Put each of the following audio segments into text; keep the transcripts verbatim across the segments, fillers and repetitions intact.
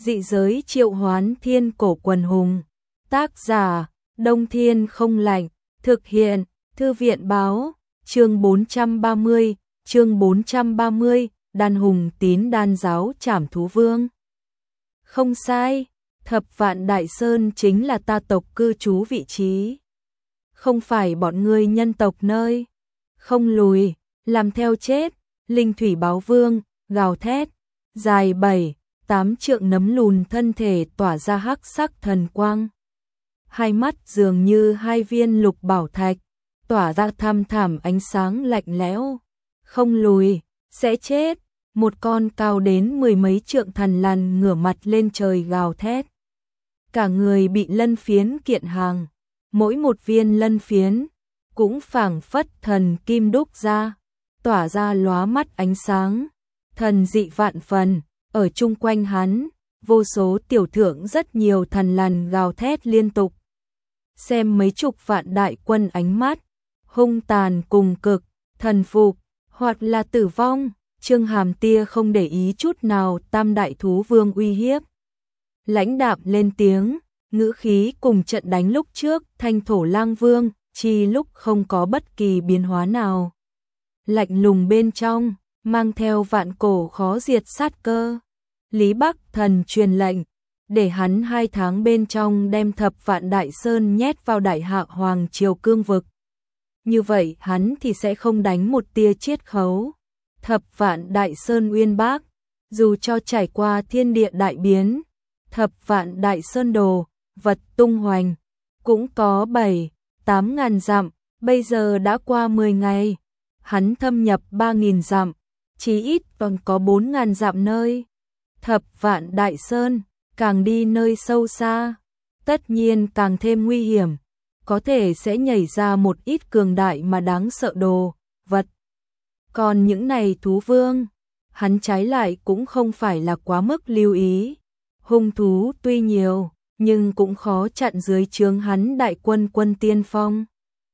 Dị giới triệu hoán thiên cổ quần hùng. Tác giả, Đông Thiên không lạnh. Thực hiện, Thư viện báo. Chương bốn trăm ba mươi, chương bốn trăm ba mươi, đàn hùng tín đan giáo trảm thú vương. Không sai, Thập Vạn Đại Sơn chính là ta tộc cư trú vị trí. Không phải bọn ngươi nhân tộc nơi. Không lùi, làm theo chết. Linh thủy báo vương, gào thét. Dài bảy, tám trượng nấm lùn thân thể tỏa ra hắc sắc thần quang. Hai mắt dường như hai viên lục bảo thạch, tỏa ra thăm thẳm ánh sáng lạnh lẽo. Không lùi, sẽ chết. Một con cao đến mười mấy trượng thần lằn ngửa mặt lên trời gào thét. Cả người bị lân phiến kiện hàng, mỗi một viên lân phiến cũng phảng phất thần kim đúc ra, tỏa ra lóa mắt ánh sáng, thần dị vạn phần. Ở chung quanh hắn, vô số tiểu thượng rất nhiều thần lằn gào thét liên tục. Xem mấy chục vạn đại quân ánh mắt, hung tàn cùng cực, thần phục, hoặc là tử vong. Trương Hàm tia không để ý chút nào tam đại thú vương uy hiếp. Lãnh đạm lên tiếng, ngữ khí cùng trận đánh lúc trước Thanh Thổ Lang Vương, chi lúc không có bất kỳ biến hóa nào. Lạnh lùng bên trong, mang theo vạn cổ khó diệt sát cơ. Lý Bắc Thần truyền lệnh, để hắn hai tháng bên trong đem Thập Vạn Đại Sơn nhét vào Đại Hạ Hoàng Triều cương vực. Như vậy hắn thì sẽ không đánh một tia chiết khấu. Thập Vạn Đại Sơn uyên bác, dù cho trải qua thiên địa đại biến, Thập Vạn Đại Sơn đồ, vật tung hoành, cũng có bảy, tám ngàn dặm, bây giờ đã qua mười ngày. Hắn thâm nhập ba nghìn dặm, chí ít còn có bốn ngàn dặm nơi. Thập Vạn Đại Sơn, càng đi nơi sâu xa, tất nhiên càng thêm nguy hiểm, có thể sẽ nhảy ra một ít cường đại mà đáng sợ đồ, vật. Còn những này thú vương, hắn trái lại cũng không phải là quá mức lưu ý. Hung thú tuy nhiều, nhưng cũng khó chặn dưới trướng hắn đại quân quân tiên phong.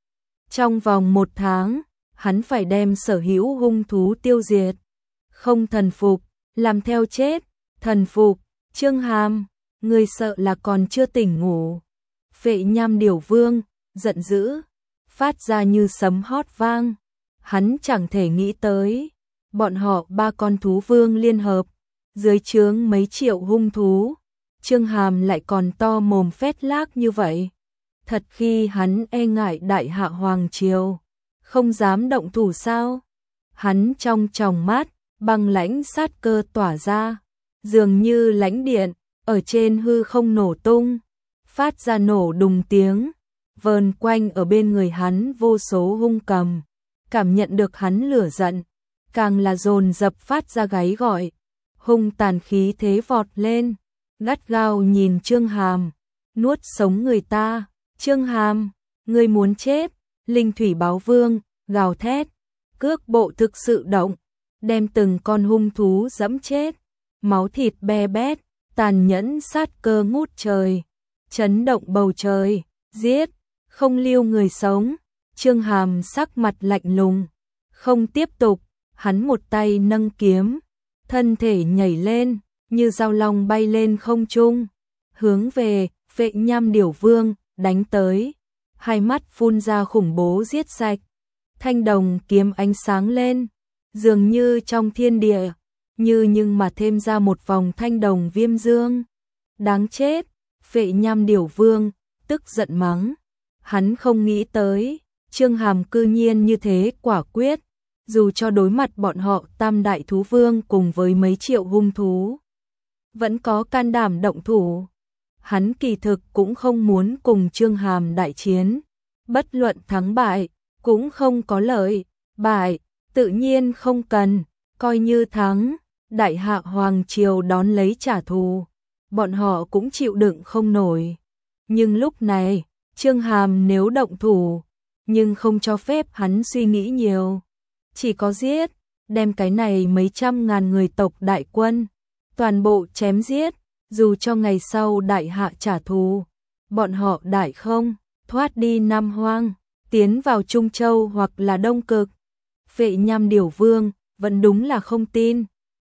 Trong vòng một tháng, hắn phải đem sở hữu hung thú tiêu diệt. Không thần phục, làm theo chết. Thần phục, Trương Hàm, người sợ là còn chưa tỉnh ngủ. Phệ Nham Điểu Vương, giận dữ, phát ra như sấm hót vang. Hắn chẳng thể nghĩ tới, bọn họ ba con thú vương liên hợp, dưới trướng mấy triệu hung thú. Trương Hàm lại còn to mồm phét lác như vậy. Thật khi hắn e ngại Đại Hạ Hoàng Triều, không dám động thủ sao? Hắn trong tròng mắt, băng lãnh sát cơ tỏa ra, dường như lãnh điện, ở trên hư không nổ tung, phát ra nổ đùng tiếng, vờn quanh ở bên người hắn vô số hung cầm. Cảm nhận được hắn lửa giận, càng là dồn dập phát ra gáy gọi, hung tàn khí thế vọt lên, gắt gao nhìn Trương Hàm, nuốt sống người ta. Trương Hàm, ngươi muốn chết. Linh thủy báo vương, gào thét, cước bộ thực sự động, đem từng con hung thú dẫm chết, máu thịt be bét, tàn nhẫn sát cơ ngút trời, chấn động bầu trời, giết, không lưu người sống. Trương Hàm sắc mặt lạnh lùng, không tiếp tục, hắn một tay nâng kiếm, thân thể nhảy lên, như dao long bay lên không trung, hướng về Phệ Nham Điểu Vương đánh tới, hai mắt phun ra khủng bố giết sạch. Thanh đồng kiếm ánh sáng lên, dường như trong thiên địa, như nhưng mà thêm ra một vòng thanh đồng viêm dương. Đáng chết, Phệ Nham Điểu Vương tức giận mắng, hắn không nghĩ tới Trương Hàm cư nhiên như thế quả quyết, dù cho đối mặt bọn họ tam đại thú vương cùng với mấy triệu hung thú, vẫn có can đảm động thủ. Hắn kỳ thực cũng không muốn cùng Trương Hàm đại chiến, bất luận thắng bại, cũng không có lợi, bại, tự nhiên không cần, coi như thắng, Đại Hạ Hoàng Triều đón lấy trả thù, bọn họ cũng chịu đựng không nổi. Nhưng lúc này, Trương Hàm nếu động thủ, nhưng không cho phép hắn suy nghĩ nhiều, chỉ có giết, đem cái này mấy trăm ngàn người tộc đại quân, toàn bộ chém giết, dù cho ngày sau Đại Hạ trả thù, bọn họ đại không, thoát đi Nam Hoang, tiến vào Trung Châu hoặc là Đông Cực. Phệ Nham Điểu Vương, vẫn đúng là không tin,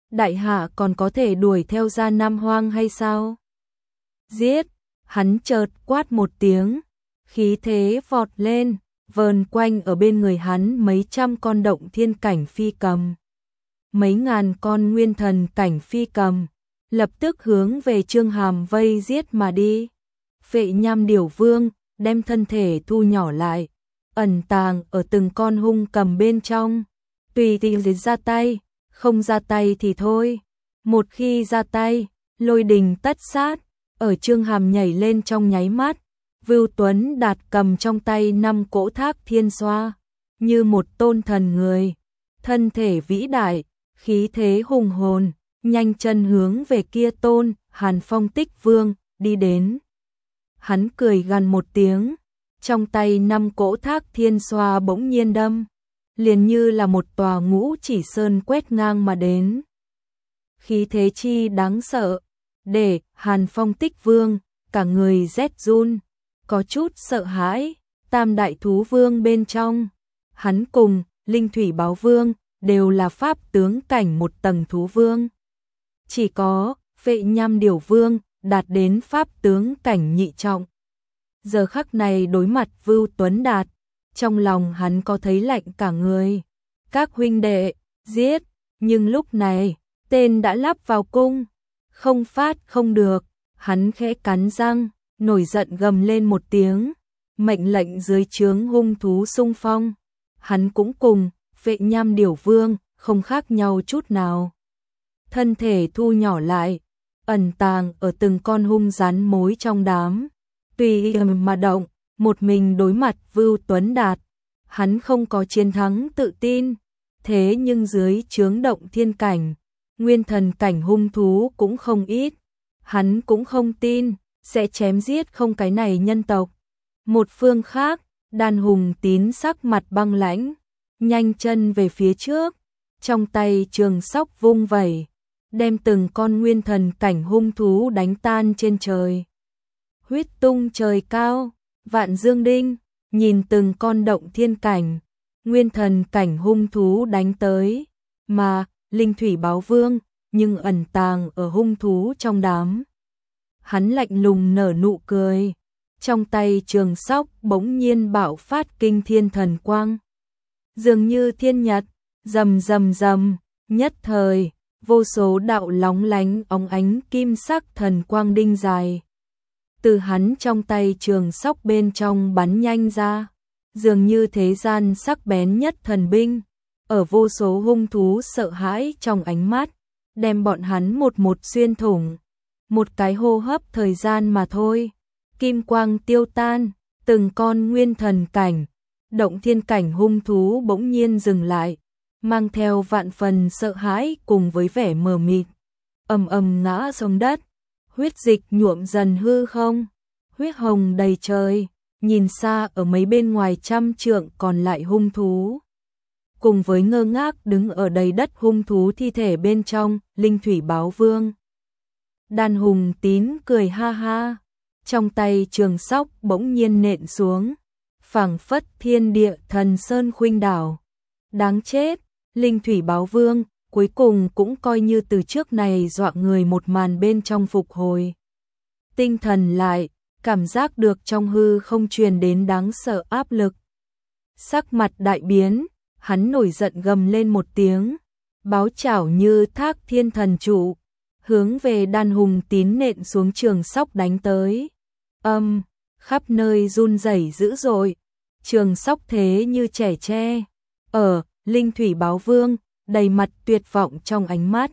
đại hạ còn có thể đuổi theo ra Nam Hoang hay sao? Giết! Hắn chợt quát một tiếng, khí thế vọt lên, vờn quanh ở bên người hắn mấy trăm con động thiên cảnh phi cầm. Mấy ngàn con nguyên thần cảnh phi cầm, lập tức hướng về Trương Hàm vây giết mà đi. Phệ Nham Điểu Vương đem thân thể thu nhỏ lại, ẩn tàng ở từng con hung cầm bên trong, tùy tiện ra tay, không ra tay thì thôi. Một khi ra tay, lôi đình tất sát, ở Trương Hàm nhảy lên trong nháy mắt, Vưu Tuấn Đạt cầm trong tay năm cỗ thác thiên xoa, như một tôn thần người, thân thể vĩ đại, khí thế hùng hồn, nhanh chân hướng về kia tôn Hàn Phong Tích Vương đi đến. Hắn cười gằn một tiếng, trong tay năm cỗ thác thiên xoa bỗng nhiên đâm, liền như là một tòa ngũ chỉ sơn quét ngang mà đến. Khí thế chi đáng sợ, để Hàn Phong Tích Vương cả người rét run, có chút sợ hãi. Tam đại thú vương bên trong, hắn cùng Linh Thủy Báo Vương đều là pháp tướng cảnh một tầng thú vương. Chỉ có Phệ Nham Điểu Vương đạt đến pháp tướng cảnh nhị trọng. Giờ khắc này đối mặt Vưu Tuấn Đạt, trong lòng hắn có thấy lạnh cả người. Các huynh đệ, giết! Nhưng lúc này, tên đã lắp vào cung, không phát không được, hắn khẽ cắn răng, nổi giận gầm lên một tiếng, mệnh lệnh dưới trướng hung thú xung phong. Hắn cũng cùng Phệ Nham Điểu Vương không khác nhau chút nào. Thân thể thu nhỏ lại, ẩn tàng ở từng con hung rắn mối trong đám, tùy ý mà động, một mình đối mặt Vưu Tuấn Đạt. Hắn không có chiến thắng tự tin, thế nhưng dưới chướng động thiên cảnh, nguyên thần cảnh hung thú cũng không ít. Hắn cũng không tin sẽ chém giết không cái này nhân tộc. Một phương khác, Đan Hùng Tín sắc mặt băng lãnh, nhanh chân về phía trước, trong tay trường sóc vung vẩy, đem từng con nguyên thần cảnh hung thú đánh tan trên trời. Huyết tung trời cao, vạn dương đinh, nhìn từng con động thiên cảnh, nguyên thần cảnh hung thú đánh tới, mà Linh Thủy Báo Vương nhưng ẩn tàng ở hung thú trong đám. Hắn lạnh lùng nở nụ cười, trong tay trường sóc bỗng nhiên bạo phát kinh thiên thần quang. Dường như thiên nhật, rầm rầm rầm, nhất thời, vô số đạo lóng lánh óng ánh kim sắc thần quang đinh dài. Từ hắn trong tay trường sóc bên trong bắn nhanh ra, dường như thế gian sắc bén nhất thần binh, ở vô số hung thú sợ hãi trong ánh mắt, đem bọn hắn một một xuyên thủng. Một cái hô hấp thời gian mà thôi, kim quang tiêu tan, từng con nguyên thần cảnh, động thiên cảnh hung thú bỗng nhiên dừng lại, mang theo vạn phần sợ hãi cùng với vẻ mờ mịt, ầm ầm ngã xuống đất, huyết dịch nhuộm dần hư không, huyết hồng đầy trời, nhìn xa ở mấy bên ngoài trăm trượng còn lại hung thú. Cùng với ngơ ngác đứng ở đầy đất hung thú thi thể bên trong, Linh Thủy Báo Vương. Đan Hùng Tín cười ha ha, trong tay trường sóc bỗng nhiên nện xuống, phảng phất thiên địa thần sơn khuynh đảo. Đáng chết, Linh Thủy Báo Vương cuối cùng cũng coi như từ trước này dọa người một màn bên trong phục hồi tinh thần lại, cảm giác được trong hư không truyền đến đáng sợ áp lực. Sắc mặt đại biến, hắn nổi giận gầm lên một tiếng, báo chảo như thác thiên thần trụ, hướng về Đan Hùng Tín nện xuống trường sóc đánh tới. Âm, khắp nơi run rẩy dữ dội, trường sóc thế như trẻ tre. Ở, Linh Thủy Báo Vương, đầy mặt tuyệt vọng trong ánh mắt.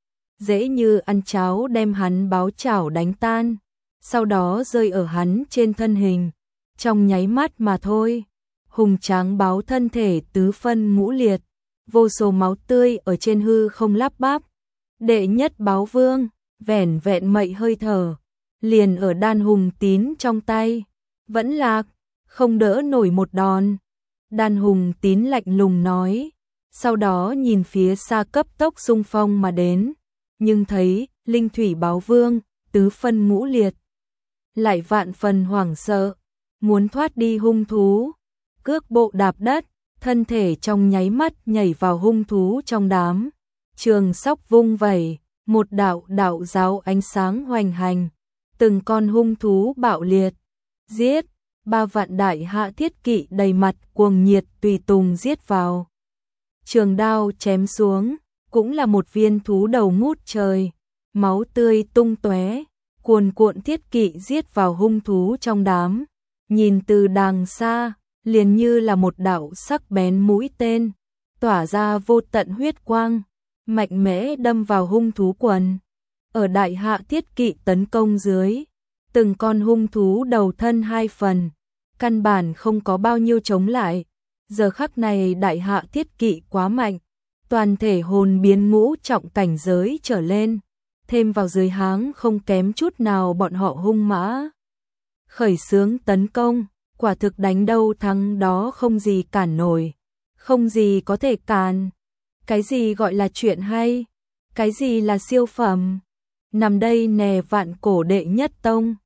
Dễ như ăn cháo đem hắn báo chảo đánh tan, sau đó rơi ở hắn trên thân hình. Trong nháy mắt mà thôi, hùng tráng báo thân thể tứ phân ngũ liệt, vô số máu tươi ở trên hư không lắp bắp. Đệ nhất Báo Vương, vẻn vẹn mậy hơi thở, liền ở Đan Hùng Tín trong tay, vẫn lạc, không đỡ nổi một đòn. Đan Hùng Tín lạnh lùng nói, sau đó nhìn phía xa cấp tốc xung phong mà đến, nhưng thấy Linh Thủy Báo Vương, tứ phân ngũ liệt, lại vạn phần hoảng sợ, muốn thoát đi hung thú, cước bộ đạp đất, thân thể trong nháy mắt nhảy vào hung thú trong đám, trường sóc vung vẩy, một đạo đạo giáo ánh sáng hoành hành, từng con hung thú bạo liệt, giết, ba vạn đại hạ thiết kỵ đầy mặt cuồng nhiệt tùy tùng giết vào. Trường đao chém xuống, cũng là một viên thú đầu ngút trời, máu tươi tung tóe, cuồn cuộn thiết kỵ giết vào hung thú trong đám, nhìn từ đàng xa, liền như là một đạo sắc bén mũi tên, tỏa ra vô tận huyết quang, mạnh mẽ đâm vào hung thú quần. Ở đại hạ thiết kỵ tấn công dưới, từng con hung thú đầu thân hai phần, căn bản không có bao nhiêu chống lại. Giờ khắc này đại hạ thiết kỵ quá mạnh, toàn thể hồn biến ngũ trọng cảnh giới trở lên, thêm vào dưới háng không kém chút nào bọn họ hung mã. Khởi xướng tấn công, quả thực đánh đâu thắng đó, không gì cản nổi, không gì có thể cản. Cái gì gọi là chuyện hay, cái gì là siêu phẩm, nằm đây nè vạn cổ đệ nhất tông.